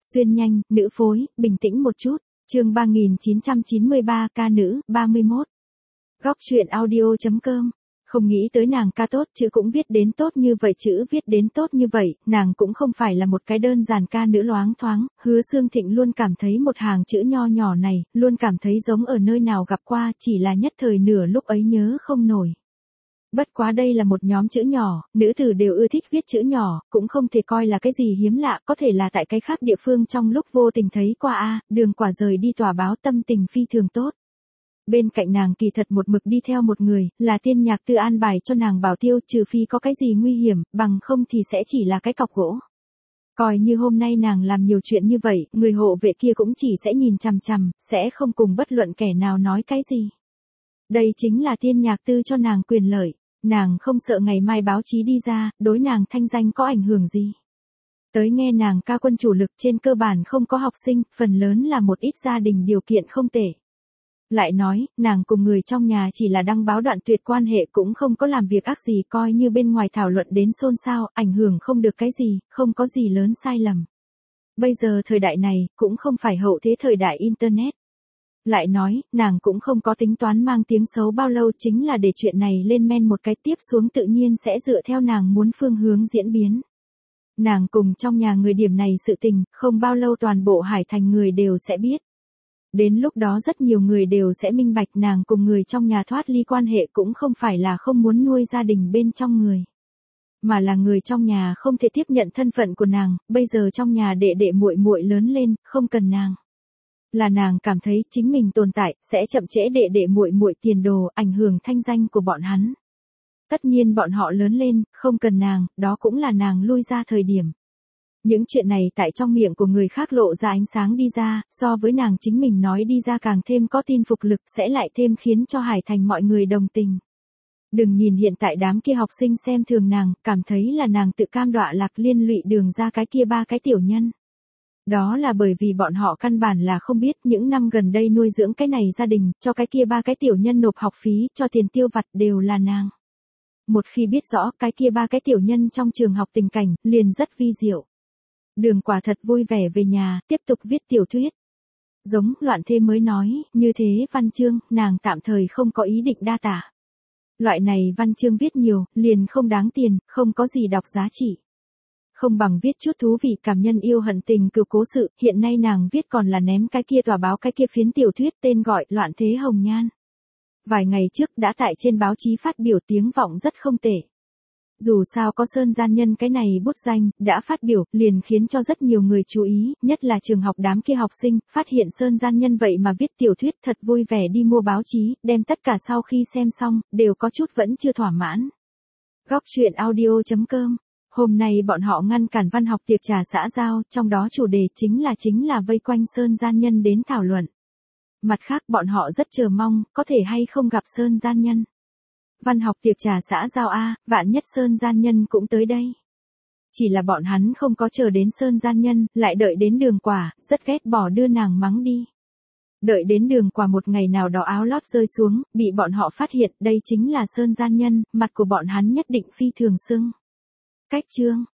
Xuyên nhanh, nữ phối, bình tĩnh một chút. Chương 3993, ca nữ, 31. Góc truyện audio.com. Không nghĩ tới nàng ca tốt, chữ cũng viết đến tốt như vậy, chữ viết đến tốt như vậy, nàng cũng không phải là một cái đơn giản ca nữ loáng thoáng. Hứa Xương Thịnh luôn cảm thấy một hàng chữ nho nhỏ này, luôn cảm thấy giống ở nơi nào gặp qua, chỉ là nhất thời nửa lúc ấy nhớ không nổi. Bất quá đây là một nhóm chữ nhỏ, nữ tử đều ưa thích viết chữ nhỏ, cũng không thể coi là cái gì hiếm lạ, có thể là tại cái khác địa phương trong lúc vô tình thấy qua Đường Quả rời đi tòa báo, tâm tình phi thường tốt. Bên cạnh nàng kỳ thật một mực đi theo một người, là Tiên Nhạc Tư an bài cho nàng bảo tiêu, trừ phi có cái gì nguy hiểm, bằng không thì sẽ chỉ là cái cọc gỗ. Coi như hôm nay nàng làm nhiều chuyện như vậy, người hộ vệ kia cũng chỉ sẽ nhìn chằm chằm, sẽ không cùng bất luận kẻ nào nói cái gì. Đây chính là Tiên Nhạc Tư cho nàng quyền lợi. Nàng không sợ ngày mai báo chí đi ra, đối nàng thanh danh có ảnh hưởng gì. Tới nghe nàng ca quân chủ lực trên cơ bản không có học sinh, phần lớn là một ít gia đình điều kiện không tệ. Lại nói, nàng cùng người trong nhà chỉ là đăng báo đoạn tuyệt quan hệ, cũng không có làm việc ác gì, coi như bên ngoài thảo luận đến xôn xao, ảnh hưởng không được cái gì, không có gì lớn sai lầm. Bây giờ thời đại này, cũng không phải hậu thế thời đại Internet. Lại nói, nàng cũng không có tính toán mang tiếng xấu bao lâu, chính là để chuyện này lên men một cái, tiếp xuống tự nhiên sẽ dựa theo nàng muốn phương hướng diễn biến. Nàng cùng trong nhà người điểm này sự tình, không bao lâu toàn bộ Hải Thành người đều sẽ biết. Đến lúc đó rất nhiều người đều sẽ minh bạch nàng cùng người trong nhà thoát ly quan hệ cũng không phải là không muốn nuôi gia đình bên trong người. Mà là người trong nhà không thể tiếp nhận thân phận của nàng, bây giờ trong nhà đệ đệ muội muội lớn lên, không cần nàng. Là nàng cảm thấy chính mình tồn tại, sẽ chậm trễ đệ đệ muội muội tiền đồ, ảnh hưởng thanh danh của bọn hắn. Tất nhiên bọn họ lớn lên, không cần nàng, đó cũng là nàng lui ra thời điểm. Những chuyện này tại trong miệng của người khác lộ ra ánh sáng đi ra, so với nàng chính mình nói đi ra càng thêm có tin phục lực, sẽ lại thêm khiến cho Hải Thành mọi người đồng tình. Đừng nhìn hiện tại đám kia học sinh xem thường nàng, cảm thấy là nàng tự cam đọa lạc liên lụy Đường ra cái kia ba cái tiểu nhân. Đó là bởi vì bọn họ căn bản là không biết những năm gần đây nuôi dưỡng cái này gia đình, cho cái kia ba cái tiểu nhân nộp học phí, cho tiền tiêu vặt đều là nàng. Một khi biết rõ cái kia ba cái tiểu nhân trong trường học tình cảnh, liền rất vi diệu. Đường Quả thật vui vẻ về nhà, tiếp tục viết tiểu thuyết. Giống Loạn Thế mới nói, như thế văn chương, nàng tạm thời không có ý định đa tả. Loại này văn chương viết nhiều, liền không đáng tiền, không có gì đọc giá trị. Không bằng viết chút thú vị cảm nhân yêu hận tình cừu cố sự, hiện nay nàng viết còn là ném cái kia tòa báo cái kia phiến tiểu thuyết tên gọi Loạn Thế Hồng Nhan. Vài ngày trước đã tại trên báo chí phát biểu, tiếng vọng rất không tệ. Dù sao có Sơn Gian Nhân cái này bút danh, đã phát biểu, liền khiến cho rất nhiều người chú ý, nhất là trường học đám kia học sinh, phát hiện Sơn Gian Nhân vậy mà viết tiểu thuyết, thật vui vẻ đi mua báo chí, đem tất cả sau khi xem xong, đều có chút vẫn chưa thỏa mãn. Góc truyện audio.com. Hôm nay bọn họ ngăn cản văn học tiệc trà xã giao, trong đó chủ đề chính là vây quanh Sơn Gian Nhân đến thảo luận. Mặt khác bọn họ rất chờ mong, có thể hay không gặp Sơn Gian Nhân. Văn học tiệc trà xã giao vạn nhất Sơn Gian Nhân cũng tới đây. Chỉ là bọn hắn không có chờ đến Sơn Gian Nhân, lại đợi đến Đường Quả, rất ghét bỏ đưa nàng mắng đi. Đợi đến Đường Quả một ngày nào đó áo lót rơi xuống, bị bọn họ phát hiện đây chính là Sơn Gian Nhân, mặt của bọn hắn nhất định phi thường sưng. Cách chương.